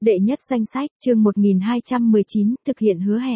Đệ nhất danh sách, chương 1219, thực hiện hứa hẹn.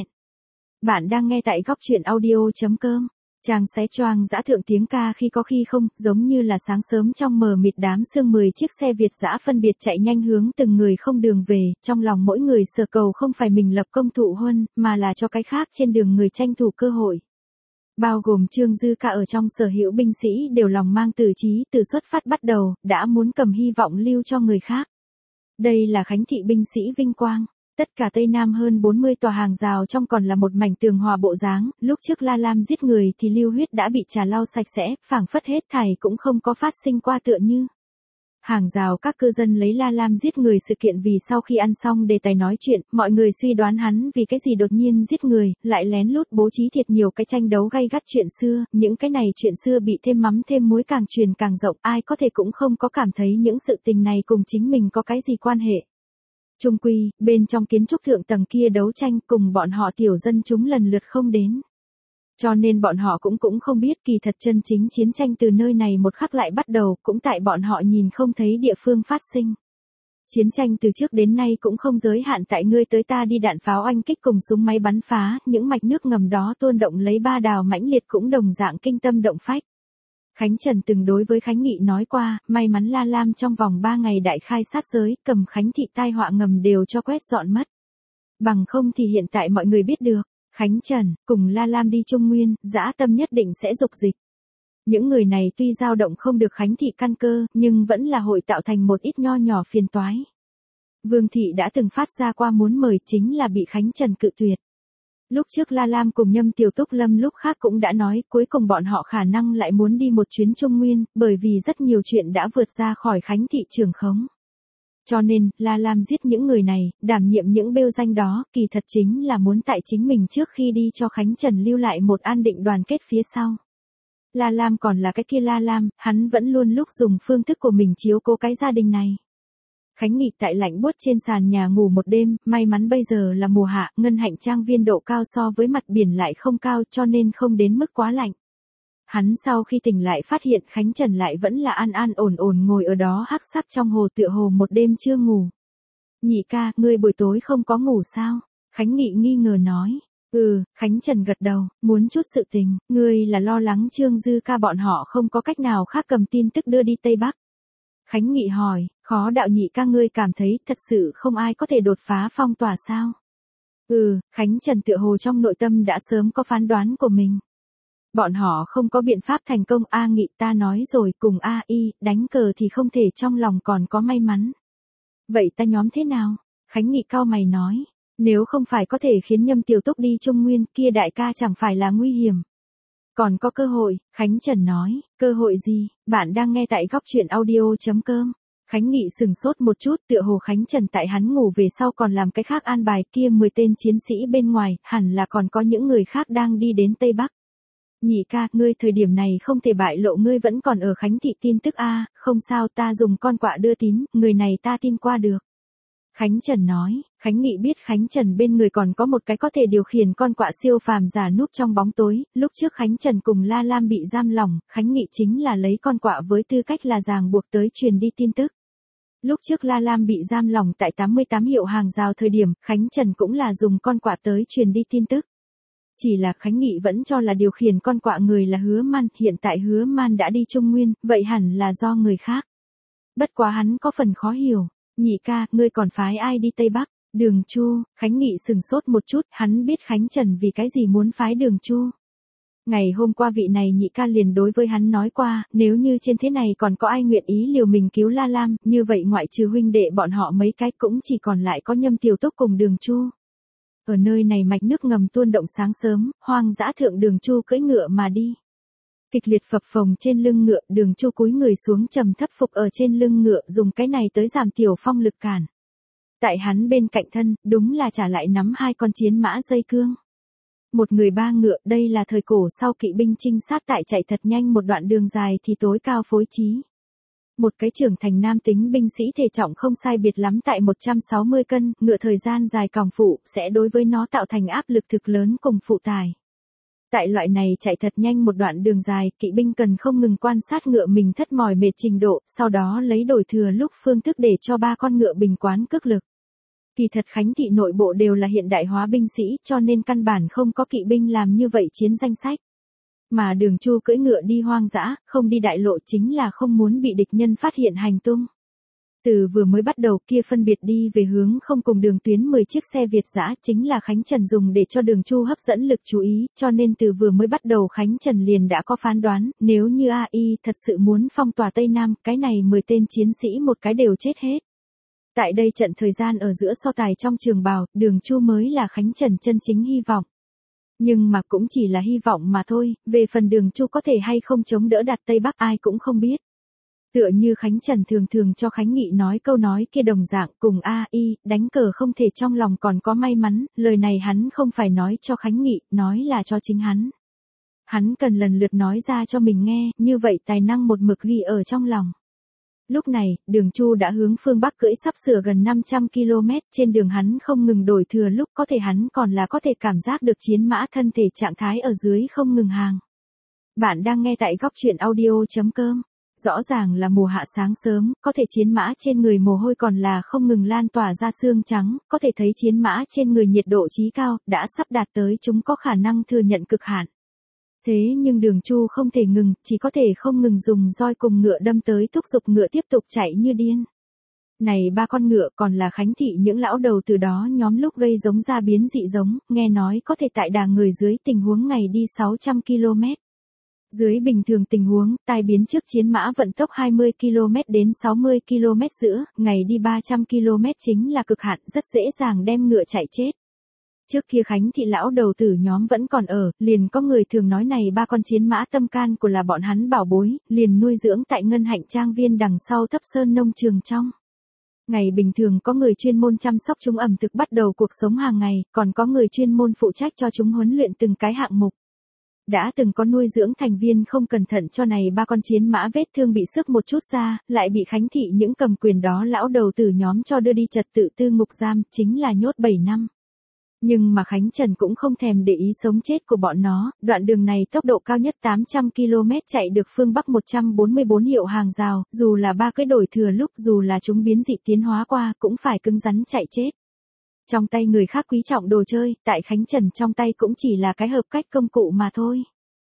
Bạn đang nghe tại góc truyện audio.com. Chàng xé choang dã thượng tiếng ca khi có khi không, giống như là sáng sớm trong mờ mịt đám sương 10 chiếc xe Việt dã phân biệt chạy nhanh hướng từng người không đường về, trong lòng mỗi người sở cầu không phải mình lập công thụ huân, mà là cho cái khác trên đường người tranh thủ cơ hội. Bao gồm Trương Dư Ca ở trong sở hữu binh sĩ đều lòng mang tử chí từ xuất phát bắt đầu, đã muốn cầm hy vọng lưu cho người khác. Đây là Khánh thị binh sĩ vinh quang. Tất cả Tây Nam hơn 40 tòa hàng rào trong còn là một mảnh tường hòa bộ dáng, lúc trước La Lam giết người thì lưu huyết đã bị trà lau sạch sẽ, phảng phất hết thảy cũng không có phát sinh qua tựa như. Hàng rào các cư dân lấy La Lam giết người sự kiện vì sau khi ăn xong đề tài nói chuyện, mọi người suy đoán hắn vì cái gì đột nhiên giết người, lại lén lút bố trí thiệt nhiều cái tranh đấu gay gắt chuyện xưa, những cái này chuyện xưa bị thêm mắm thêm muối càng truyền càng rộng, ai có thể cũng không có cảm thấy những sự tình này cùng chính mình có cái gì quan hệ. Chung quy, bên trong kiến trúc thượng tầng kia đấu tranh cùng bọn họ tiểu dân chúng lần lượt không đến. Cho nên bọn họ cũng không biết kỳ thật chân chính chiến tranh từ nơi này một khắc lại bắt đầu, cũng tại bọn họ nhìn không thấy địa phương phát sinh. Chiến tranh từ trước đến nay cũng không giới hạn tại ngươi tới ta đi đạn pháo oanh kích cùng súng máy bắn phá, những mạch nước ngầm đó tuôn động lấy ba đào mãnh liệt cũng đồng dạng kinh tâm động phách. Khánh Trần từng đối với Khánh Nghị nói qua, may mắn La Lam trong vòng 3 ngày đại khai sát giới, cầm Khánh thị tai họa ngầm đều cho quét dọn mất. Bằng không thì hiện tại mọi người biết được, Khánh Trần, cùng La Lam đi Trung Nguyên, dã tâm nhất định sẽ dục dịch. Những người này tuy dao động không được Khánh thị căn cơ, nhưng vẫn là hội tạo thành một ít nho nhỏ phiền toái. Vương thị đã từng phát ra qua muốn mời chính là bị Khánh Trần cự tuyệt. Lúc trước La Lam cùng Nhâm Tiểu Túc Lâm lúc khác cũng đã nói cuối cùng bọn họ khả năng lại muốn đi một chuyến Trung Nguyên, bởi vì rất nhiều chuyện đã vượt ra khỏi Khánh thị trường khống. Cho nên, La Lam giết những người này, đảm nhiệm những bêu danh đó, kỳ thật chính là muốn tại chính mình trước khi đi cho Khánh Trần lưu lại một an định đoàn kết phía sau. La Lam còn là cái kia La Lam, hắn vẫn luôn lúc dùng phương thức của mình chiếu cố cái gia đình này. Khánh Nghị tại lạnh buốt trên sàn nhà ngủ một đêm, may mắn bây giờ là mùa hạ, Ngân Hạnh Trang viên độ cao so với mặt biển lại không cao cho nên không đến mức quá lạnh. Hắn sau khi tỉnh lại phát hiện Khánh Trần lại vẫn là an an ổn ổn ngồi ở đó hắc sắc trong hồ tựa hồ một đêm chưa ngủ. Nhị ca, ngươi buổi tối không có ngủ sao? Khánh Nghị nghi ngờ nói. Khánh Trần gật đầu, muốn chút sự tình, ngươi là lo lắng Trương Dư Ca bọn họ không có cách nào khác cầm tin tức đưa đi Tây Bắc. Khánh Nghị hỏi, khó đạo nhị ca ngươi cảm thấy thật sự không ai có thể đột phá phong tỏa sao? Khánh Trần tựa hồ trong nội tâm đã sớm có phán đoán của mình. Bọn họ không có biện pháp thành công. Nghị ta nói rồi, cùng y đánh cờ thì không thể trong lòng còn có may mắn. Vậy ta nhóm thế nào? Khánh Nghị cau mày nói, nếu không phải có thể khiến Nhâm Tiểu Túc đi Trung Nguyên kia đại ca chẳng phải là nguy hiểm. Còn có cơ hội, Khánh Trần nói, cơ hội gì? Bạn đang nghe tại góc truyện audio.com. Khánh Nghị sừng sốt một chút, tựa hồ Khánh Trần tại hắn ngủ về sau còn làm cái khác an bài, kia 10 tên chiến sĩ bên ngoài, hẳn là còn có những người khác đang đi đến Tây Bắc. Nhị ca, ngươi thời điểm này không thể bại lộ ngươi vẫn còn ở Khánh thị tin tức không sao, ta dùng con quạ đưa tín, người này ta tin qua được. Khánh Trần nói, Khánh Nghị biết Khánh Trần bên người còn có một cái có thể điều khiển con quạ siêu phàm giả núp trong bóng tối, lúc trước Khánh Trần cùng La Lam bị giam lỏng, Khánh Nghị chính là lấy con quạ với tư cách là ràng buộc tới truyền đi tin tức. Lúc trước La Lam bị giam lỏng tại 88 hiệu hàng rào thời điểm, Khánh Trần cũng là dùng con quạ tới truyền đi tin tức. Chỉ là Khánh Nghị vẫn cho là điều khiển con quạ người là Hứa Man, hiện tại Hứa Man đã đi Trung Nguyên, vậy hẳn là do người khác. Bất quá hắn có phần khó hiểu. Nhị ca, ngươi còn phái ai đi Tây Bắc? Đường Chu. Khánh Nghị sừng sốt một chút, hắn biết Khánh Trần vì cái gì muốn phái Đường Chu. Ngày hôm qua vị này nhị ca liền đối với hắn nói qua, nếu như trên thế này còn có ai nguyện ý liều mình cứu La Lam, như vậy ngoại trừ huynh đệ bọn họ mấy cái cũng chỉ còn lại có Nhâm Tiểu Túc cùng Đường Chu. Ở nơi này mạch nước ngầm tuôn động sáng sớm, hoang dã thượng Đường Chu cưỡi ngựa mà đi. Kịch liệt phập phồng trên lưng ngựa, Đường Chu cúi người xuống trầm thấp phục ở trên lưng ngựa, dùng cái này tới giảm tiểu phong lực cản. Tại hắn bên cạnh thân, đúng là trả lại nắm 2 con chiến mã dây cương. Một người 3 ngựa, đây là thời cổ sau kỵ binh trinh sát tại chạy thật nhanh một đoạn đường dài thì tối cao phối trí. Một cái trưởng thành nam tính binh sĩ thể trọng không sai biệt lắm tại 160 cân, ngựa thời gian dài còng phụ, sẽ đối với nó tạo thành áp lực thực lớn cùng phụ tải. Tại loại này chạy thật nhanh một đoạn đường dài, kỵ binh cần không ngừng quan sát ngựa mình thất mỏi mệt trình độ, sau đó lấy đổi thừa lúc phương thức để cho 3 con ngựa bình quán cước lực. Kỳ thật Khánh thị nội bộ đều là hiện đại hóa binh sĩ, cho nên căn bản không có kỵ binh làm như vậy chiến danh sách. Mà Đường Chu cưỡi ngựa đi hoang dã, không đi đại lộ chính là không muốn bị địch nhân phát hiện hành tung. Từ vừa mới bắt đầu kia phân biệt đi về hướng không cùng đường tuyến 10 chiếc xe Việt dã chính là Khánh Trần dùng để cho Đường Chu hấp dẫn lực chú ý, cho nên từ vừa mới bắt đầu Khánh Trần liền đã có phán đoán, nếu như AI thật sự muốn phong tỏa Tây Nam, cái này 10 tên chiến sĩ một cái đều chết hết. Tại đây trận thời gian ở giữa so tài trong trường bào, Đường Chu mới là Khánh Trần chân chính hy vọng. Nhưng mà cũng chỉ là hy vọng mà thôi, về phần Đường Chu có thể hay không chống đỡ đạt Tây Bắc ai cũng không biết. Tựa như Khánh Trần thường cho Khánh Nghị nói câu nói kia đồng dạng cùng AI, đánh cờ không thể trong lòng còn có may mắn, lời này hắn không phải nói cho Khánh Nghị, nói là cho chính hắn. Hắn cần lần lượt nói ra cho mình nghe, như vậy tài năng một mực ghi ở trong lòng. Lúc này, Đường Chu đã hướng phương Bắc cưỡi sắp sửa gần 500 km, trên đường hắn không ngừng đổi thừa lúc có thể hắn còn là có thể cảm giác được chiến mã thân thể trạng thái ở dưới không ngừng hàng. Bạn đang nghe tại góc truyện audio.com. Rõ ràng là mùa hạ sáng sớm, có thể chiến mã trên người mồ hôi còn là không ngừng lan tỏa ra xương trắng, có thể thấy chiến mã trên người nhiệt độ chí cao, đã sắp đạt tới chúng có khả năng thừa nhận cực hạn. Thế nhưng Đường Chu không thể ngừng, chỉ có thể không ngừng dùng roi cùng ngựa đâm tới thúc giục ngựa tiếp tục chạy như điên. Này ba con ngựa còn là Khánh thị những lão đầu từ đó nhóm lúc gây giống ra biến dị giống, nghe nói có thể tại đà người dưới tình huống ngày đi 600 km. Dưới bình thường tình huống, tai biến trước chiến mã vận tốc 20 km đến 60 km giữa, ngày đi 300 km chính là cực hạn, rất dễ dàng đem ngựa chạy chết. Trước kia Khánh thị lão đầu tử nhóm vẫn còn ở, liền có người thường nói này ba con chiến mã tâm can của là bọn hắn bảo bối, liền nuôi dưỡng tại Ngân Hạnh Trang Viên đằng sau Thấp Sơn nông trường trong. Ngày bình thường có người chuyên môn chăm sóc chúng ẩm thực bắt đầu cuộc sống hàng ngày, còn có người chuyên môn phụ trách cho chúng huấn luyện từng cái hạng mục. Đã từng có nuôi dưỡng thành viên không cẩn thận cho này ba con chiến mã vết thương bị xước một chút ra, lại bị Khánh thị những cầm quyền đó lão đầu tử nhóm cho đưa đi trật tự tư ngục giam, chính là nhốt 7 năm. Nhưng mà Khánh Trần cũng không thèm để ý sống chết của bọn nó, đoạn đường này tốc độ cao nhất 800 km chạy được phương Bắc 144 hiệu hàng rào, dù là ba cái đổi thừa lúc dù là chúng biến dị tiến hóa qua cũng phải cứng rắn chạy chết. Trong tay người khác quý trọng đồ chơi, tại Khánh Trần trong tay cũng chỉ là cái hợp cách công cụ mà thôi.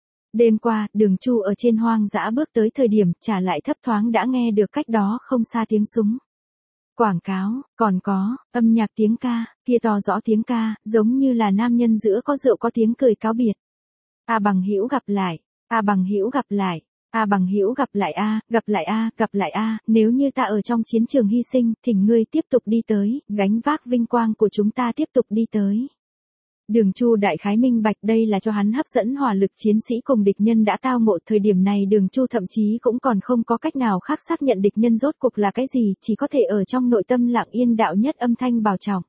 Đêm qua, Đường Chu ở trên hoang dã bước tới thời điểm trả lại thấp thoáng đã nghe được cách đó không xa tiếng súng. Quảng cáo, còn có, âm nhạc tiếng ca, kia to rõ tiếng ca, giống như là nam nhân giữa có rượu có tiếng cười cáo biệt. A Bằng Hữu gặp lại, A Bằng Hữu gặp lại, A Bằng Hữu gặp lại A, gặp lại A, gặp lại A, nếu như ta ở trong chiến trường hy sinh, thỉnh ngươi tiếp tục đi tới, gánh vác vinh quang của chúng ta tiếp tục đi tới. Đường Chu đại khái minh bạch đây là cho hắn hấp dẫn hỏa lực chiến sĩ cùng địch nhân đã tao ngộ, thời điểm này Đường Chu thậm chí cũng còn không có cách nào khác xác nhận địch nhân rốt cuộc là cái gì, chỉ có thể ở trong nội tâm lặng yên đạo nhất âm thanh bảo trọng.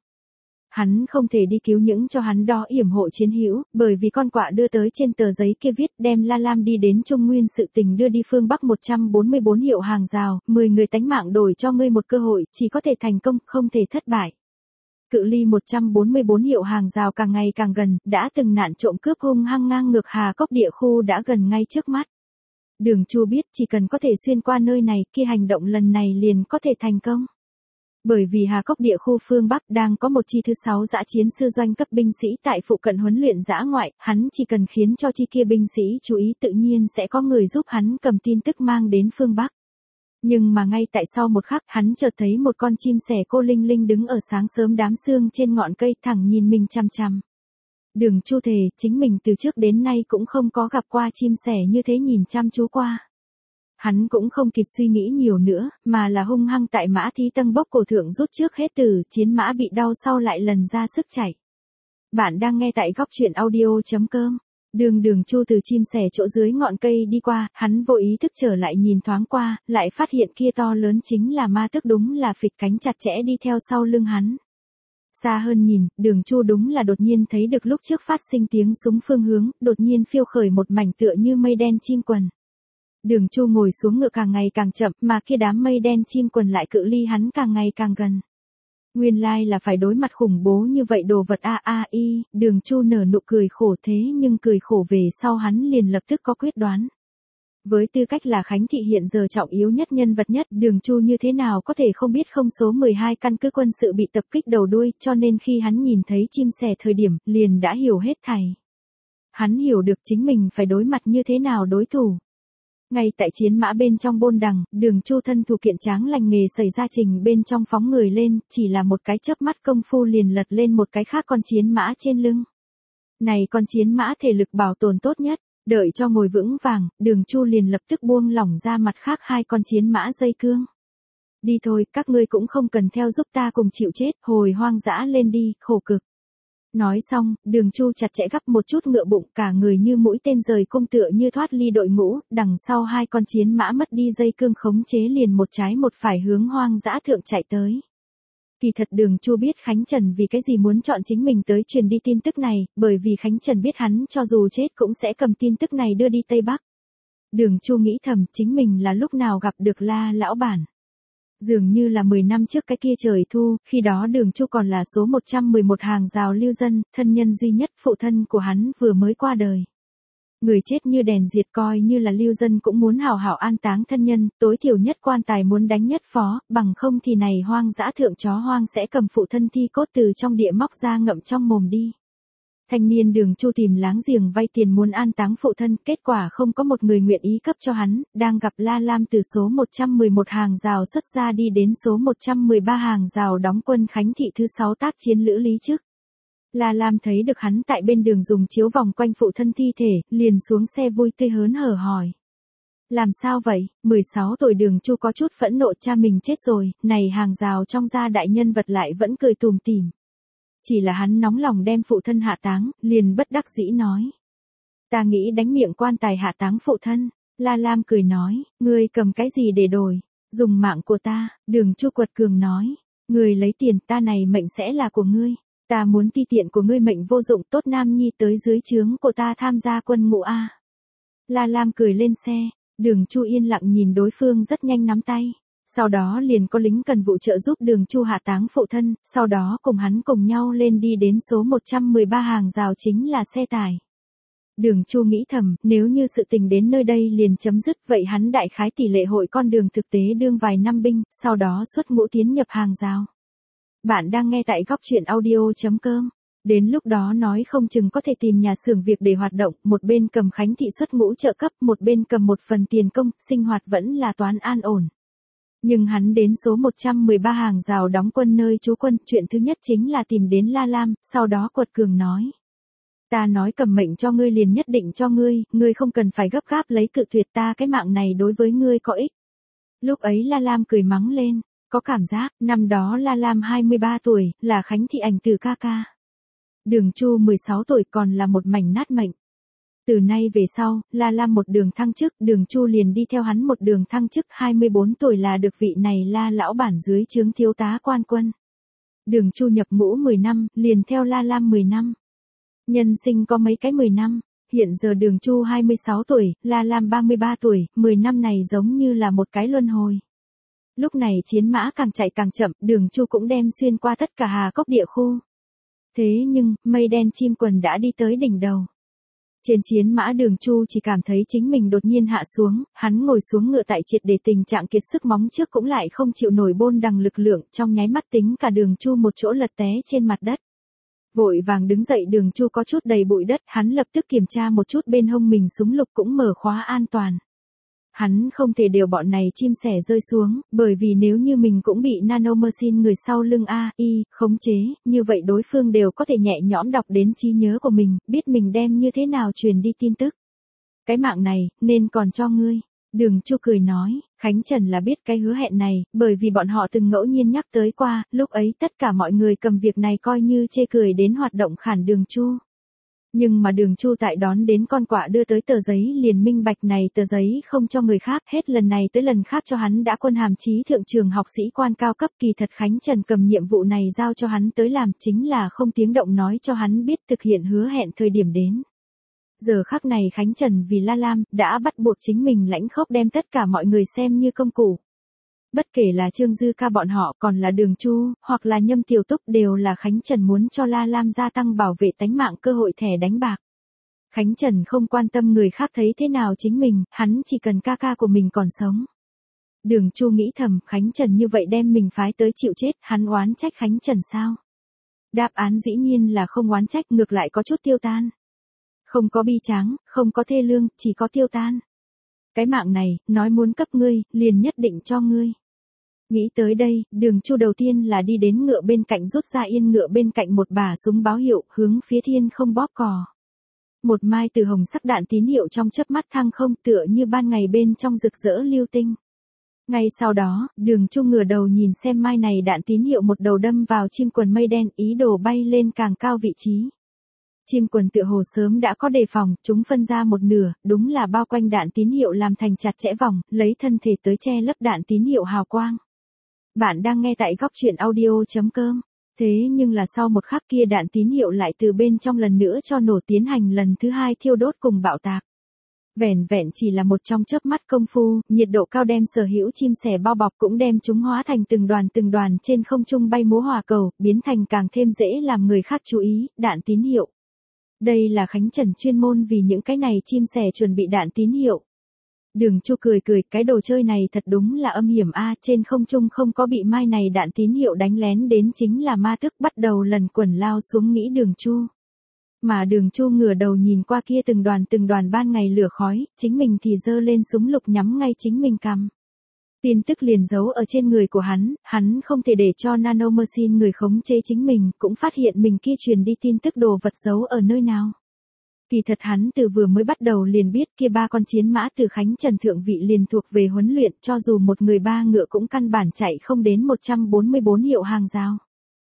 Hắn không thể đi cứu những cho hắn đó yểm hộ chiến hữu, bởi vì con quạ đưa tới trên tờ giấy kia viết đem La Lam đi đến Trung Nguyên sự tình đưa đi phương Bắc 144 hiệu hàng rào, 10 người tánh mạng đổi cho ngươi một cơ hội, chỉ có thể thành công, không thể thất bại. Cự ly 144 hiệu hàng rào càng ngày càng gần, đã từng nạn trộm cướp hung hăng ngang ngược Hà Cốc địa khu đã gần ngay trước mắt. Đường Chu biết chỉ cần có thể xuyên qua nơi này, kia hành động lần này liền có thể thành công. Bởi vì Hà Cốc địa khu phương Bắc đang có một chi thứ 6 dã chiến sư doanh cấp binh sĩ tại phụ cận huấn luyện dã ngoại, hắn chỉ cần khiến cho chi kia binh sĩ chú ý tự nhiên sẽ có người giúp hắn cầm tin tức mang đến phương Bắc. Nhưng mà ngay tại sau một khắc hắn chợt thấy một con chim sẻ cô linh linh đứng ở sáng sớm đám sương trên ngọn cây thẳng nhìn mình chằm chằm. Đường Chu thề chính mình từ trước đến nay cũng không có gặp qua chim sẻ như thế nhìn chăm chú qua. Hắn cũng không kịp suy nghĩ nhiều nữa, mà là hung hăng tại mã thí tân bốc cổ thượng rút trước hết từ, chiến mã bị đau sau lại lần ra sức chạy. Bạn đang nghe tại góc truyện audio.com. Đường Chu từ chim sẻ chỗ dưới ngọn cây đi qua, hắn vô ý thức trở lại nhìn thoáng qua, lại phát hiện kia to lớn chính là ma tước, đúng là phịch cánh chặt chẽ đi theo sau lưng hắn. Xa hơn nhìn, Đường Chu đúng là đột nhiên thấy được lúc trước phát sinh tiếng súng phương hướng, đột nhiên phiêu khởi một mảnh tựa như mây đen chim quần. Đường Chu ngồi xuống ngựa càng ngày càng chậm, mà kia đám mây đen chim quần lại cự ly hắn càng ngày càng gần. Nguyên lai là phải đối mặt khủng bố như vậy đồ vật AI, Đường Chu nở nụ cười khổ, thế nhưng cười khổ về sau hắn liền lập tức có quyết đoán. Với tư cách là Khánh Thị hiện giờ trọng yếu nhất nhân vật nhất, Đường Chu như thế nào có thể không biết không số 12 căn cứ quân sự bị tập kích đầu đuôi, cho nên khi hắn nhìn thấy chim sẻ thời điểm, liền đã hiểu hết thảy. Hắn hiểu được chính mình phải đối mặt như thế nào đối thủ. Ngay tại chiến mã bên trong Bôn Đằng, Đường Chu thân thủ kiện tráng lành nghề xảy ra trình bên trong phóng người lên, chỉ là một cái chớp mắt công phu liền lật lên một cái khác con chiến mã trên lưng. Này con chiến mã thể lực bảo tồn tốt nhất, đợi cho ngồi vững vàng, Đường Chu liền lập tức buông lỏng ra mặt khác hai con chiến mã dây cương. Đi thôi, các ngươi cũng không cần theo giúp ta cùng chịu chết, hồi hoang dã lên đi, khổ cực. Nói xong, Đường Chu chặt chẽ gắp một chút ngựa bụng, cả người như mũi tên rời cung tựa như thoát ly đội ngũ, đằng sau hai con chiến mã mất đi dây cương khống chế liền một trái một phải hướng hoang dã thượng chạy tới. Kỳ thật Đường Chu biết Khánh Trần vì cái gì muốn chọn chính mình tới truyền đi tin tức này, bởi vì Khánh Trần biết hắn cho dù chết cũng sẽ cầm tin tức này đưa đi Tây Bắc. Đường Chu nghĩ thầm chính mình là lúc nào gặp được La lão bản. Dường như là 10 năm trước cái kia trời thu, khi đó Đường Chu còn là số 111 hàng rào lưu dân, thân nhân duy nhất phụ thân của hắn vừa mới qua đời. Người chết như đèn diệt, coi như là lưu dân cũng muốn hào hảo an táng thân nhân, tối thiểu nhất quan tài muốn đánh nhất phó, bằng không thì này hoang dã thượng chó hoang sẽ cầm phụ thân thi cốt từ trong địa móc ra ngậm trong mồm đi. Thanh niên Đường Chu tìm láng giềng vay tiền muốn an táng phụ thân, kết quả không có một người nguyện ý cấp cho hắn, đang gặp La Lam từ số 111 hàng rào xuất ra đi đến số 113 hàng rào đóng quân Khánh Thị thứ 6 tác chiến lữ lý trước. La Lam thấy được hắn tại bên đường dùng chiếu vòng quanh phụ thân thi thể, liền xuống xe vui tươi hớn hở hỏi. Làm sao vậy? 16 tuổi Đường Chu có chút phẫn nộ, cha mình chết rồi, này hàng rào trong gia đại nhân vật lại vẫn cười tùm tìm. Chỉ là hắn nóng lòng đem phụ thân hạ táng, liền bất đắc dĩ nói. Ta nghĩ đánh miệng quan tài hạ táng phụ thân. La Lam cười nói, ngươi cầm cái gì để đổi? Dùng mạng của ta. Đường Chu quật cường nói, ngươi lấy tiền, ta này mệnh sẽ là của ngươi. Ta muốn ti tiện của ngươi mệnh vô dụng, tốt nam nhi tới dưới trướng của ta tham gia quân ngũ a. La Lam cười lên xe, Đường Chu yên lặng nhìn đối phương rất nhanh nắm tay. Sau đó liền có lính cần vụ trợ giúp Đường Chu hạ táng phụ thân, sau đó cùng hắn cùng nhau lên đi đến số 113 hàng rào chính là xe tải. Đường Chu nghĩ thầm, nếu như sự tình đến nơi đây liền chấm dứt, vậy hắn đại khái tỷ lệ hội con đường thực tế đương vài năm binh, sau đó xuất ngũ tiến nhập hàng rào. Bạn đang nghe tại góc truyện audio.com. Đến lúc đó nói không chừng có thể tìm nhà xưởng việc để hoạt động, một bên cầm Khánh Thị xuất ngũ trợ cấp, một bên cầm một phần tiền công, sinh hoạt vẫn là toán an ổn. Nhưng hắn đến số 113 hàng rào đóng quân nơi trú quân, chuyện thứ nhất chính là tìm đến La Lam, sau đó quật cường nói. Ta nói cầm mệnh cho ngươi liền nhất định cho ngươi không cần phải gấp gáp lấy cự tuyệt ta, cái mạng này đối với ngươi có ích. Lúc ấy La Lam cười mắng lên, có cảm giác, năm đó La Lam 23 tuổi, là Khánh Thị ảnh từ ca ca. Đường Chu 16 tuổi còn là một mảnh nát mệnh. Từ nay về sau, La Lam một đường thăng chức, Đường Chu liền đi theo hắn một đường thăng chức, 24 tuổi là được vị này La lão bản dưới trướng thiếu tá quan quân. Đường Chu nhập ngũ 10 năm, liền theo La Lam 10 năm. Nhân sinh có mấy cái 10 năm, hiện giờ Đường Chu 26 tuổi, La Lam 33 tuổi, 10 năm này giống như là một cái luân hồi. Lúc này chiến mã càng chạy càng chậm, Đường Chu cũng đem xuyên qua tất cả Hà Cốc địa khu. Thế nhưng, mây đen chim quần đã đi tới đỉnh đầu. Trên chiến mã Đường Chu chỉ cảm thấy chính mình đột nhiên hạ xuống, hắn ngồi xuống ngựa tại triệt để tình trạng kiệt sức, móng trước cũng lại không chịu nổi Bôn Đằng lực lượng, trong nháy mắt tính cả Đường Chu một chỗ lật té trên mặt đất. Vội vàng đứng dậy, Đường Chu có chút đầy bụi đất, hắn lập tức kiểm tra một chút bên hông mình súng lục cũng mở khóa an toàn. Hắn không thể đều bọn này chim sẻ rơi xuống, bởi vì nếu như mình cũng bị nanomachine người sau lưng AI khống chế, như vậy đối phương đều có thể nhẹ nhõm đọc đến trí nhớ của mình, biết mình đem như thế nào truyền đi tin tức. Cái mạng này, nên còn cho ngươi. Đường Chu cười nói, Khánh Trần là biết cái hứa hẹn này, bởi vì bọn họ từng ngẫu nhiên nhắc tới qua, lúc ấy tất cả mọi người cầm việc này coi như chê cười đến hoạt động khản Đường Chu. Nhưng mà Đường Chu tại đón đến con quạ đưa tới tờ giấy liền minh bạch này tờ giấy không cho người khác, hết lần này tới lần khác cho hắn đã quân hàm chí thượng trường học sĩ quan cao cấp, kỳ thật Khánh Trần cầm nhiệm vụ này giao cho hắn tới làm chính là không tiếng động nói cho hắn biết thực hiện hứa hẹn thời điểm đến. Giờ khắc này Khánh Trần vì La Lam đã bắt buộc chính mình lãnh khốc đem tất cả mọi người xem như công cụ. Bất kể là Trương Dư Ca bọn họ còn là Đường Chu, hoặc là Nhâm Tiểu Túc đều là Khánh Trần muốn cho La Lam gia tăng bảo vệ tánh mạng cơ hội thẻ đánh bạc. Khánh Trần không quan tâm người khác thấy thế nào chính mình, hắn chỉ cần ca ca của mình còn sống. Đường Chu nghĩ thầm, Khánh Trần như vậy đem mình phái tới chịu chết, hắn oán trách Khánh Trần sao? Đáp án dĩ nhiên là không oán trách, ngược lại có chút tiêu tan. Không có bi tráng, không có thê lương, chỉ có tiêu tan. Cái mạng này, nói muốn cấp ngươi, liền nhất định cho ngươi. Nghĩ tới đây, Đường Chu đầu tiên là đi đến ngựa bên cạnh rút ra yên ngựa bên cạnh một bả súng báo hiệu, hướng phía thiên không bóp cò. Một mai từ hồng sắc đạn tín hiệu trong chớp mắt thăng không, tựa như ban ngày bên trong rực rỡ lưu tinh. Ngay sau đó, Đường Chu ngửa đầu nhìn xem mai này đạn tín hiệu một đầu đâm vào chim quần mây đen, ý đồ bay lên càng cao vị trí. Chim quần tựa hồ sớm đã có đề phòng, chúng phân ra một nửa, đúng là bao quanh đạn tín hiệu làm thành chặt chẽ vòng, lấy thân thể tới che lấp đạn tín hiệu hào quang. Bạn đang nghe tại góc truyện audio.com. Thế nhưng là sau một khắc kia đạn tín hiệu lại từ bên trong lần nữa cho nổ tiến hành lần thứ hai thiêu đốt cùng bạo tạc. Vẻn vẹn chỉ là một trong chớp mắt công phu, nhiệt độ cao đem sở hữu chim sẻ bao bọc cũng đem chúng hóa thành từng đoàn trên không trung bay múa hòa cầu, biến thành càng thêm dễ làm người khác chú ý, đạn tín hiệu. Đây là Khánh Trần chuyên môn vì những cái này chim sẻ chuẩn bị đạn tín hiệu. Đường Chu cười, cái đồ chơi này thật đúng là âm hiểm a, trên không trung không có bị mai này đạn tín hiệu đánh lén đến chính là ma tức, bắt đầu lần quẩn lao xuống nghĩ Đường Chu. Mà Đường Chu ngửa đầu nhìn qua kia từng đoàn ban ngày lửa khói, chính mình thì giơ lên súng lục nhắm ngay chính mình cằm. Tin tức liền giấu ở trên người của hắn không thể để cho Nanomachine người khống chế chính mình, cũng phát hiện mình kia truyền đi tin tức đồ vật giấu ở nơi nào. Kỳ thật hắn từ vừa mới bắt đầu liền biết kia 3 con chiến mã từ Khánh Trần thượng vị liền thuộc về huấn luyện, cho dù một người 3 ngựa cũng căn bản chạy không đến 144 hiệu hàng rào.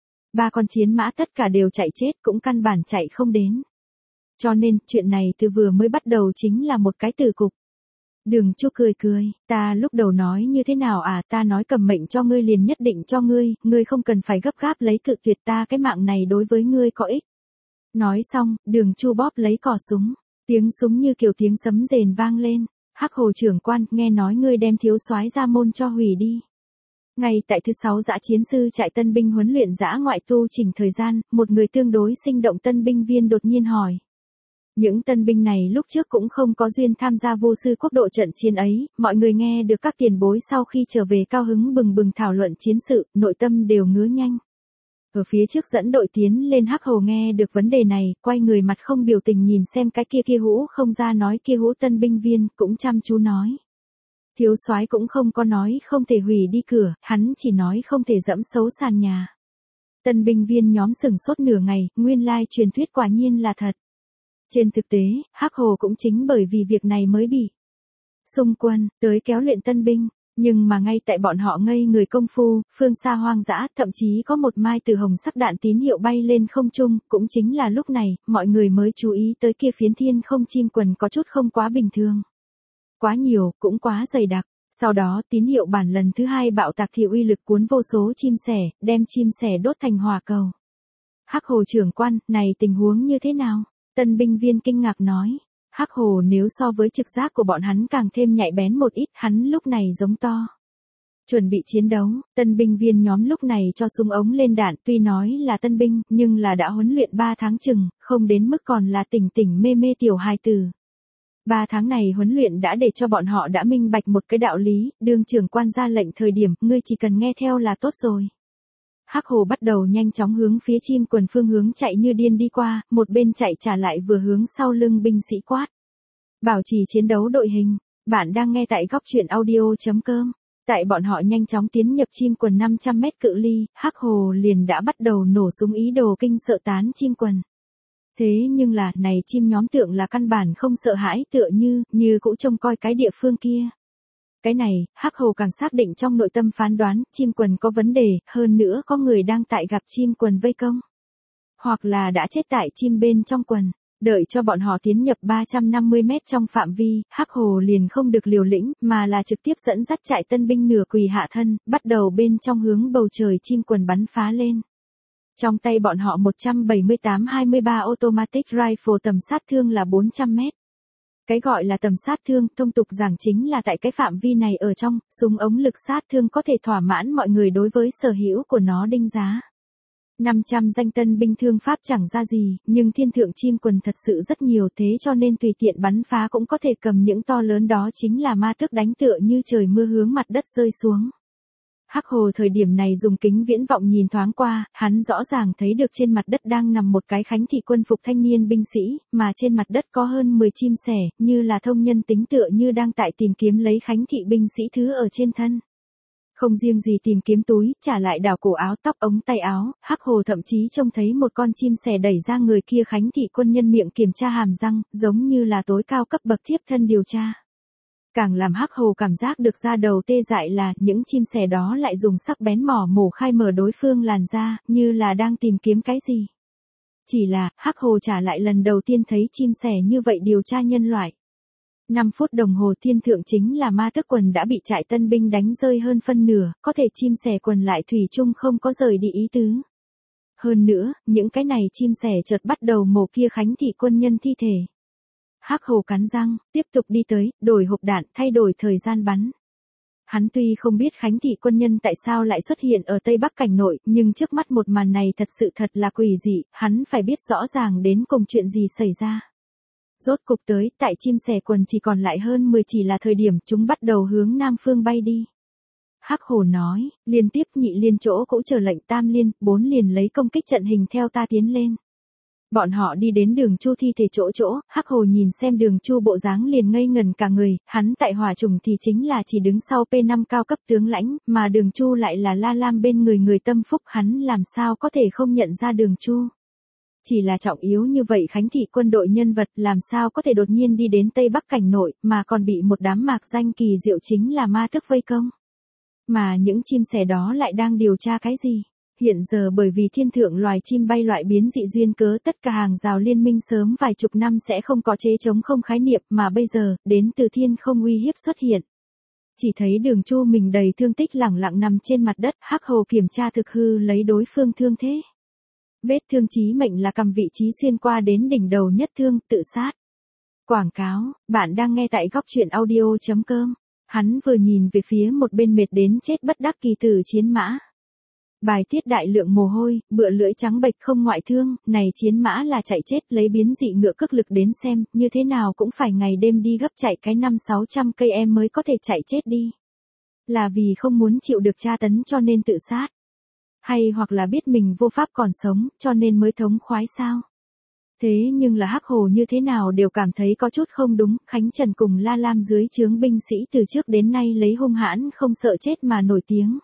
3 con chiến mã tất cả đều chạy chết cũng căn bản chạy không đến. Cho nên, chuyện này từ vừa mới bắt đầu chính là một cái tử cục. Đường Chu cười, ta lúc đầu nói như thế nào à, ta nói cầm mệnh cho ngươi liền nhất định cho ngươi không cần phải gấp gáp lấy cự tuyệt ta, cái mạng này đối với ngươi có ích. Nói xong, Đường Chu bóp lấy cò súng, tiếng súng như kiểu tiếng sấm rền vang lên. Hắc Hồ trưởng quan, nghe nói ngươi đem thiếu soái ra môn cho hủy đi. Ngay tại thứ 6 dã chiến sư trại tân binh huấn luyện dã ngoại tu chỉnh thời gian, một người tương đối sinh động tân binh viên đột nhiên hỏi. Những tân binh này lúc trước cũng không có duyên tham gia vô sư quốc độ trận chiến ấy, mọi người nghe được các tiền bối sau khi trở về cao hứng bừng bừng thảo luận chiến sự, nội tâm đều ngứa nhanh. Ở phía trước dẫn đội tiến lên Hắc Hồ nghe được vấn đề này, quay người mặt không biểu tình nhìn xem cái kia hũ không ra nói kia hũ tân binh viên, cũng chăm chú nói. Thiếu soái cũng không có nói không thể hủy đi cửa, hắn chỉ nói không thể dẫm xấu sàn nhà. Tân binh viên nhóm sửng sốt nửa ngày, nguyên lai truyền thuyết quả nhiên là thật. Trên thực tế, Hắc Hồ cũng chính bởi vì việc này mới bị xung quân tới kéo luyện tân binh, nhưng mà ngay tại bọn họ ngây người công phu, phương xa hoang dã, thậm chí có một mai từ hồng sắc đạn tín hiệu bay lên không trung, cũng chính là lúc này, mọi người mới chú ý tới kia phiến thiên không chim quần có chút không quá bình thường. Quá nhiều, cũng quá dày đặc. Sau đó tín hiệu bản lần thứ 2 bạo tạc thì uy lực cuốn vô số chim sẻ, đem chim sẻ đốt thành hỏa cầu. Hắc Hồ trưởng quan, này tình huống như thế nào? Tân binh viên kinh ngạc nói. Hắc Hồ nếu so với trực giác của bọn hắn càng thêm nhạy bén một ít, hắn lúc này giống to. Chuẩn bị chiến đấu, tân binh viên nhóm lúc này cho súng ống lên đạn, tuy nói là tân binh, nhưng là đã huấn luyện 3 tháng chừng, không đến mức còn là tỉnh mê tiểu hài tử. 3 tháng này huấn luyện đã để cho bọn họ đã minh bạch một cái đạo lý, đương trưởng quan ra lệnh thời điểm, ngươi chỉ cần nghe theo là tốt rồi. Hắc Hồ bắt đầu nhanh chóng hướng phía chim quần phương hướng chạy như điên đi qua, một bên chạy trả lại vừa hướng sau lưng binh sĩ quát. Bảo trì chiến đấu đội hình, bạn đang nghe tại góc truyện audio.com. Tại bọn họ nhanh chóng tiến nhập chim quần 500 mét cự ly, Hắc Hồ liền đã bắt đầu nổ súng ý đồ kinh sợ tán chim quần. Thế nhưng là, này chim nhóm tượng là căn bản không sợ hãi tựa như cũ trông coi cái địa phương kia. Cái này, Hắc Hồ càng xác định trong nội tâm phán đoán, chim quần có vấn đề, hơn nữa có người đang tại gặp chim quần vây công. Hoặc là đã chết tại chim bên trong quần. Đợi cho bọn họ tiến nhập 350 mét trong phạm vi, Hắc Hồ liền không được liều lĩnh, mà là trực tiếp dẫn dắt trại tân binh nửa quỳ hạ thân, bắt đầu bên trong hướng bầu trời chim quần bắn phá lên. Trong tay bọn họ 178-23 automatic rifle tầm sát thương là 400 mét. Cái gọi là tầm sát thương, thông tục giảng chính là tại cái phạm vi này ở trong, súng ống lực sát thương có thể thỏa mãn mọi người đối với sở hữu của nó đinh giá. 500 danh tân binh thương pháp chẳng ra gì, nhưng thiên thượng chim quần thật sự rất nhiều, thế cho nên tùy tiện bắn phá cũng có thể cầm những to lớn đó, chính là ma tước đánh tựa như trời mưa hướng mặt đất rơi xuống. Hắc Hồ thời điểm này dùng kính viễn vọng nhìn thoáng qua, hắn rõ ràng thấy được trên mặt đất đang nằm một cái khánh thị quân phục thanh niên binh sĩ, mà trên mặt đất có hơn 10 chim sẻ, như là thông nhân tính tựa như đang tại tìm kiếm lấy khánh thị binh sĩ thứ ở trên thân. Không riêng gì tìm kiếm túi, trả lại đảo cổ áo, tóc, ống tay áo, Hắc Hồ thậm chí trông thấy một con chim sẻ đẩy ra người kia khánh thị quân nhân miệng kiểm tra hàm răng, giống như là tối cao cấp bậc thiếp thân điều tra. Càng làm Hắc Hồ cảm giác được da đầu tê dại là những chim sẻ đó lại dùng sắc bén mỏ mổ khai mở đối phương làn da, như là đang tìm kiếm cái gì. Chỉ là, Hắc Hồ trả lại lần đầu tiên thấy chim sẻ như vậy điều tra nhân loại. 5 phút đồng hồ thiên thượng chính là ma tước quần đã bị trại tân binh đánh rơi hơn phân nửa, có thể chim sẻ quần lại thủy chung không có rời đi ý tứ. Hơn nữa, những cái này chim sẻ chợt bắt đầu mổ kia khánh thị quân nhân thi thể. Hắc Hồ cắn răng, tiếp tục đi tới, đổi hộp đạn, thay đổi thời gian bắn. Hắn tuy không biết khánh thị quân nhân tại sao lại xuất hiện ở Tây Bắc cảnh nội, nhưng trước mắt một màn này thật sự thật là quỷ dị, hắn phải biết rõ ràng đến cùng chuyện gì xảy ra. Rốt cục tới, tại chim sẻ quần chỉ còn lại hơn 10 chỉ là thời điểm chúng bắt đầu hướng nam phương bay đi. Hắc Hồ nói, liên tiếp nhị liên chỗ cũ chờ lệnh, tam liên, 4 liền lấy công kích trận hình theo ta tiến lên. Bọn họ đi đến Đường Chu thi thể chỗ, Hắc Hồ nhìn xem Đường Chu bộ dáng liền ngây ngần cả người, hắn tại hỏa trùng thì chính là chỉ đứng sau P5 cao cấp tướng lãnh, mà Đường Chu lại là La Lam bên người tâm phúc, hắn làm sao có thể không nhận ra Đường Chu. Chỉ là trọng yếu như vậy khánh thị quân đội nhân vật làm sao có thể đột nhiên đi đến Tây Bắc cảnh nội, mà còn bị một đám mạc danh kỳ diệu chính là ma tước vây công. Mà những chim sẻ đó lại đang điều tra cái gì? Hiện giờ bởi vì thiên thượng loài chim bay loại biến dị duyên cớ tất cả hàng rào liên minh sớm vài chục năm sẽ không có chế chống không khái niệm, mà bây giờ, đến từ thiên không uy hiếp xuất hiện. Chỉ thấy Đường Chu mình đầy thương tích lẳng lặng nằm trên mặt đất, Hắc Hồ kiểm tra thực hư lấy đối phương thương thế. Vết thương chí mệnh là cầm vị trí xuyên qua đến đỉnh đầu nhất thương, tự sát. Quảng cáo, bạn đang nghe tại góc truyện audio.com. Hắn vừa nhìn về phía một bên mệt đến chết bất đắc kỳ tử chiến mã. Bài tiết đại lượng mồ hôi, bựa lưỡi trắng bệch không ngoại thương, này chiến mã là chạy chết lấy biến dị ngựa cước lực đến xem, như thế nào cũng phải ngày đêm đi gấp chạy cái 500-600 cây em mới có thể chạy chết đi. Là vì không muốn chịu được tra tấn cho nên tự sát. Hay hoặc là biết mình vô pháp còn sống, cho nên mới thống khoái sao? Thế nhưng là Hắc Hồ như thế nào đều cảm thấy có chút không đúng, Khánh Trần cùng La Lam dưới trướng binh sĩ từ trước đến nay lấy hung hãn không sợ chết mà nổi tiếng.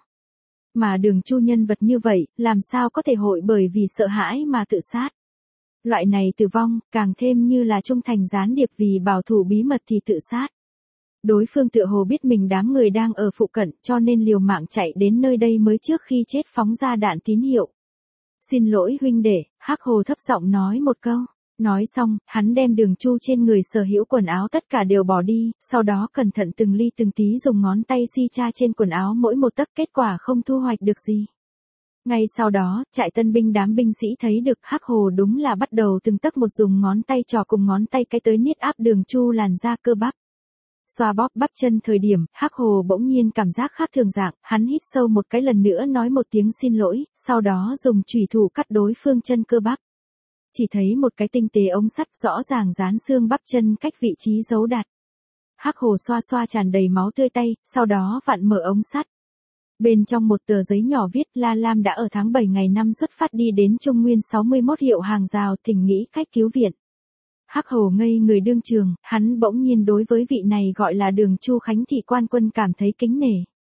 Mà Đường Chu nhân vật như vậy, làm sao có thể hội bởi vì sợ hãi mà tự sát? Loại này tử vong, càng thêm như là trung thành gián điệp vì bảo thủ bí mật thì tự sát. Đối phương tựa hồ biết mình đám người đang ở phụ cận, cho nên liều mạng chạy đến nơi đây mới trước khi chết phóng ra đạn tín hiệu. Xin lỗi huynh đệ, Hắc Hồ thấp giọng nói một câu. Nói xong, hắn đem Đường Chu trên người sở hữu quần áo tất cả đều bỏ đi, sau đó cẩn thận từng ly từng tí dùng ngón tay si tra trên quần áo mỗi một tấc, kết quả không thu hoạch được gì. Ngay sau đó, trại tân binh đám binh sĩ thấy được Hắc Hồ đúng là bắt đầu từng tấc một dùng ngón tay trỏ cùng ngón tay cái tới niết áp Đường Chu làn da cơ bắp. Xoa bóp bắp chân thời điểm, Hắc Hồ bỗng nhiên cảm giác khác thường dạng, hắn hít sâu một cái lần nữa nói một tiếng xin lỗi, sau đó dùng chủy thủ cắt đối phương chân cơ bắp. Chỉ thấy một cái tinh tế ống sắt rõ ràng dán xương bắp chân cách vị trí giấu đặt. Hắc Hồ xoa xoa tràn đầy máu tươi tay, sau đó vặn mở ống sắt. Bên trong một tờ giấy nhỏ viết La Lam đã ở tháng 7 ngày năm xuất phát đi đến Trung Nguyên 61 hiệu hàng rào, thỉnh nghĩ cách cứu viện. Hắc Hồ ngây người đương trường, hắn bỗng nhiên đối với vị này gọi là Đường Chu Khánh thị quan quân cảm thấy kính nể.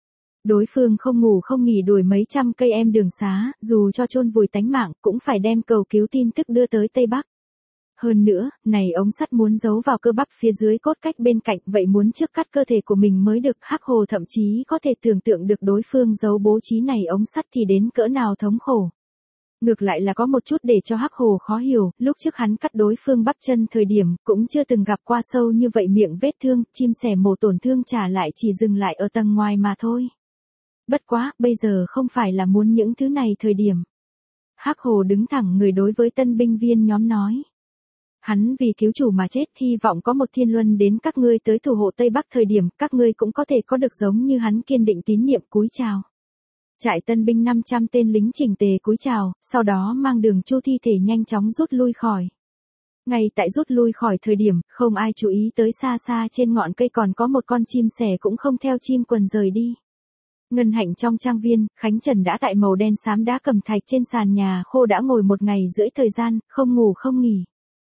Đối phương không ngủ không nghỉ đuổi mấy trăm cây em đường xá, dù cho chôn vùi tánh mạng cũng phải đem cầu cứu tin tức đưa tới Tây Bắc. Hơn nữa, này ống sắt muốn giấu vào cơ bắp phía dưới cốt cách bên cạnh, vậy muốn trước cắt cơ thể của mình mới được. Hắc Hồ thậm chí có thể tưởng tượng được đối phương giấu bố trí này ống sắt thì đến cỡ nào thống khổ. Ngược lại là có một chút để cho Hắc Hồ khó hiểu, lúc trước hắn cắt đối phương bắp chân thời điểm, cũng chưa từng gặp qua sâu như vậy miệng vết thương, chim sẻ mổ tổn thương trả lại chỉ dừng lại ở tầng ngoài mà thôi. Bất quá, bây giờ không phải là muốn những thứ này thời điểm. Hắc Hồ đứng thẳng người đối với tân binh viên nhóm nói. Hắn vì cứu chủ mà chết, hy vọng có một thiên luân đến các ngươi tới thủ hộ Tây Bắc thời điểm, các ngươi cũng có thể có được giống như hắn kiên định tín niệm cúi chào. Trại tân binh 500 tên lính chỉnh tề cúi chào, sau đó mang Đường Chu thi thể nhanh chóng rút lui khỏi. Ngay tại rút lui khỏi thời điểm, không ai chú ý tới xa xa trên ngọn cây còn có một con chim sẻ cũng không theo chim quần rời đi. Ngân hạnh trong trang viên, Khánh Trần đã tại màu đen xám đá cẩm thạch trên sàn nhà khô đã ngồi 1 ngày rưỡi thời gian, không ngủ không nghỉ.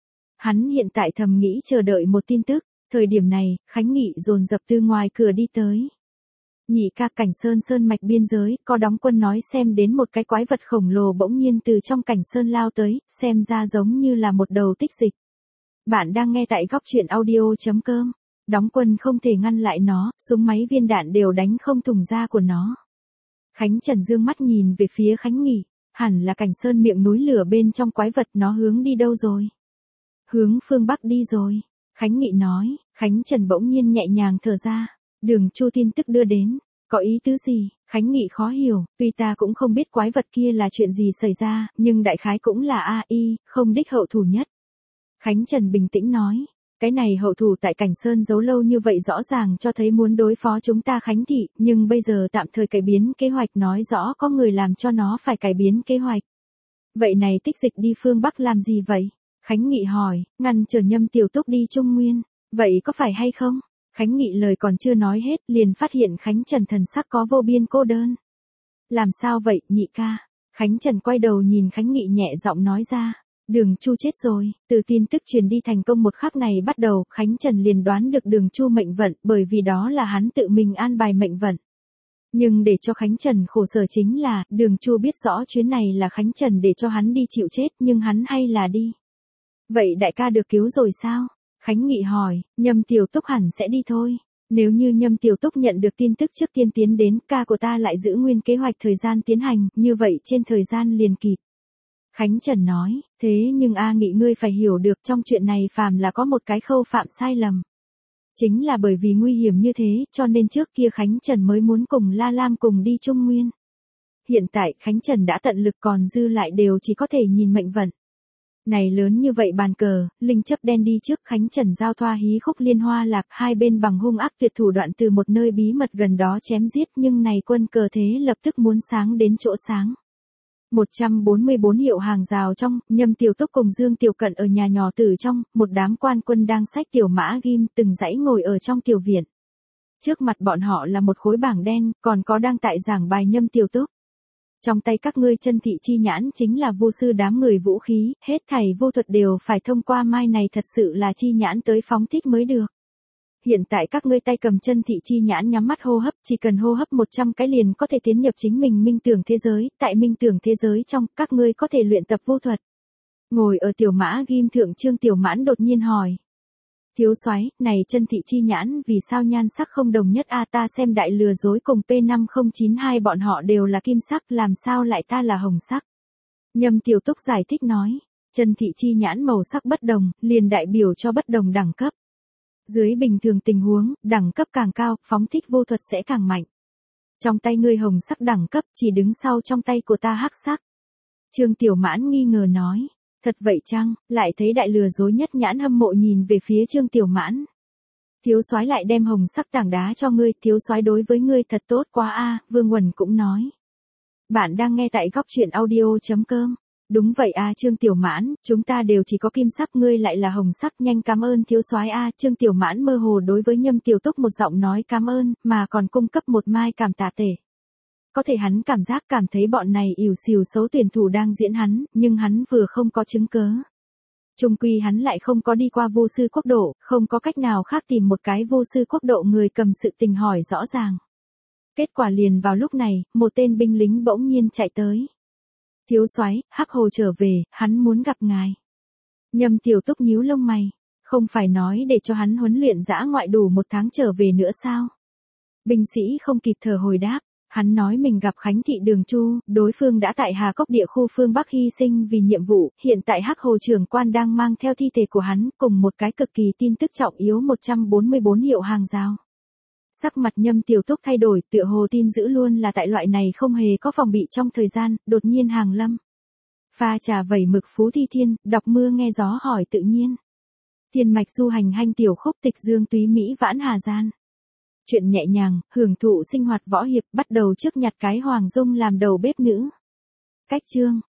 Hắn hiện tại thầm nghĩ chờ đợi một tin tức, thời điểm này, Khánh Nghị dồn dập từ ngoài cửa đi tới. Nhị ca, Cảnh Sơn mạch biên giới, có đóng quân nói xem đến một cái quái vật khổng lồ bỗng nhiên từ trong Cảnh Sơn lao tới, xem ra giống như là một đầu tích dịch. Bạn đang nghe tại góc truyện audio.com. Đóng quân không thể ngăn lại nó, súng máy viên đạn đều đánh không thủng da của nó. Khánh Trần dương mắt nhìn về phía Khánh Nghị, hẳn là Cảnh Sơn miệng núi lửa bên trong quái vật, nó hướng đi đâu rồi? Hướng phương Bắc đi rồi. Khánh Nghị nói. Khánh Trần bỗng nhiên nhẹ nhàng thở ra. Đường Chu tin tức đưa đến, có ý tứ gì? Khánh Nghị khó hiểu, tuy ta cũng không biết quái vật kia là chuyện gì xảy ra, nhưng đại khái cũng là AI, không đích hậu thủ nhất. Khánh Trần bình tĩnh nói, cái này hậu thủ tại Cảnh Sơn giấu lâu như vậy rõ ràng cho thấy muốn đối phó chúng ta Khánh Thị, nhưng bây giờ tạm thời cải biến kế hoạch, nói rõ có người làm cho nó phải cải biến kế hoạch. Vậy này tích dịch đi phương Bắc làm gì vậy? Khánh Nghị hỏi, ngăn trở Nhâm Tiểu Túc đi Trung Nguyên, vậy có phải hay không? Khánh Nghị lời còn chưa nói hết, liền phát hiện Khánh Trần thần sắc có vô biên cô đơn. Làm sao vậy, nhị ca? Khánh Trần quay đầu nhìn Khánh Nghị nhẹ giọng nói ra. Đường Chu chết rồi, từ tin tức truyền đi thành công một khắc này bắt đầu, Khánh Trần liền đoán được Đường Chu mệnh vận, bởi vì đó là hắn tự mình an bài mệnh vận. Nhưng để cho Khánh Trần khổ sở chính là, Đường Chu biết rõ chuyến này là Khánh Trần để cho hắn đi chịu chết, nhưng hắn hay là đi. Vậy đại ca được cứu rồi sao? Khánh Nghị hỏi, Nhâm Tiểu Túc hẳn sẽ đi thôi. Nếu như Nhâm Tiểu Túc nhận được tin tức trước tiên tiến đến, ca của ta lại giữ nguyên kế hoạch thời gian tiến hành, như vậy trên thời gian liền kịp. Khánh Trần nói, thế nhưng Nghị ngươi phải hiểu được trong chuyện này phàm là có một cái khâu phạm sai lầm. Chính là bởi vì nguy hiểm như thế, cho nên trước kia Khánh Trần mới muốn cùng La Lam cùng đi Trung Nguyên. Hiện tại Khánh Trần đã tận lực, còn dư lại đều chỉ có thể nhìn mệnh vận. Này lớn như vậy bàn cờ, linh chấp đen đi trước, Khánh Trần giao thoa hí khúc liên hoa lạc, hai bên bằng hung ác tuyệt thủ đoạn từ một nơi bí mật gần đó chém giết, nhưng này quân cờ thế lập tức muốn sáng đến chỗ sáng. 144 hiệu hàng rào trong, Nhâm Tiểu Túc cùng Dương Tiểu Cận ở nhà nhỏ tử trong, một đám quan quân đang xách tiểu mã ghim từng dãy ngồi ở trong tiểu viện. Trước mặt bọn họ là một khối bảng đen, còn có đang tại giảng bài Nhâm Tiểu Túc. Trong tay các ngươi chân thị chi nhãn chính là vô sư đám người vũ khí, hết thảy vô thuật đều phải thông qua mai này thật sự là chi nhãn tới phóng thích mới được. Hiện tại các ngươi tay cầm chân thị chi nhãn nhắm mắt hô hấp, chỉ cần hô hấp 100 cái liền có thể tiến nhập chính mình minh tưởng thế giới, tại minh tưởng thế giới trong, các ngươi có thể luyện tập vô thuật. Ngồi ở tiểu mã ghim thượng Trương Tiểu Mãn đột nhiên hỏi. Thiếu soái, này chân thị chi nhãn vì sao nhan sắc không đồng nhất ta xem đại lừa dối cùng P5092 bọn họ đều là kim sắc, làm sao lại ta là hồng sắc? Nhâm Tiểu Túc giải thích nói, chân thị chi nhãn màu sắc bất đồng, liền đại biểu cho bất đồng đẳng cấp. Dưới bình thường tình huống, đẳng cấp càng cao, phóng thích vô thuật sẽ càng mạnh. Trong tay ngươi hồng sắc đẳng cấp chỉ đứng sau trong tay của ta hắc sắc. Trương Tiểu Mãn nghi ngờ nói, thật vậy chăng? Lại thấy đại lừa dối nhất nhãn hâm mộ nhìn về phía Trương Tiểu Mãn. Thiếu soái lại đem hồng sắc tảng đá cho ngươi, thiếu soái đối với ngươi thật tốt quá Vương Uẩn cũng nói. Bạn đang nghe tại góc truyện audio.com. Đúng vậy Trương Tiểu Mãn, chúng ta đều chỉ có kim sắc, ngươi lại là hồng sắc, nhanh cảm ơn thiếu soái Trương Tiểu Mãn mơ hồ đối với Nhâm Tiểu Túc một giọng nói cảm ơn, mà còn cung cấp một mai cảm tạ tể. Có thể hắn cảm thấy bọn này ỉu xìu xấu tuyển thủ đang diễn hắn, nhưng hắn vừa không có chứng cớ. Chung quy hắn lại không có đi qua vô sư quốc độ, không có cách nào khác tìm một cái vô sư quốc độ người cầm sự tình hỏi rõ ràng. Kết quả liền vào lúc này, một tên binh lính bỗng nhiên chạy tới. Thiếu soái, Hắc Hồ trở về, hắn muốn gặp ngài. Nhâm Tiểu Túc nhíu lông mày, không phải nói để cho hắn huấn luyện dã ngoại đủ 1 tháng trở về nữa sao? Binh sĩ không kịp thở hồi đáp, hắn nói mình gặp Khánh Thị Đường Chu, đối phương đã tại Hà Cốc địa khu phương Bắc hy sinh vì nhiệm vụ, hiện tại Hắc Hồ trưởng quan đang mang theo thi thể của hắn, cùng một cái cực kỳ tin tức trọng yếu 144 hiệu hàng rào. Sắc mặt Nhâm Tiểu Túc thay đổi, tựa hồ tin giữ luôn là tại loại này không hề có phòng bị trong thời gian, đột nhiên hàng lâm. Pha trà vẩy mực Phú Thi Thiên, đọc mưa nghe gió hỏi tự nhiên. Thiên mạch du hành hanh tiểu khúc tịch dương túy Mỹ vãn Hà Gian. Chuyện nhẹ nhàng, hưởng thụ sinh hoạt võ hiệp bắt đầu trước nhặt cái Hoàng Dung làm đầu bếp nữ. Cách chương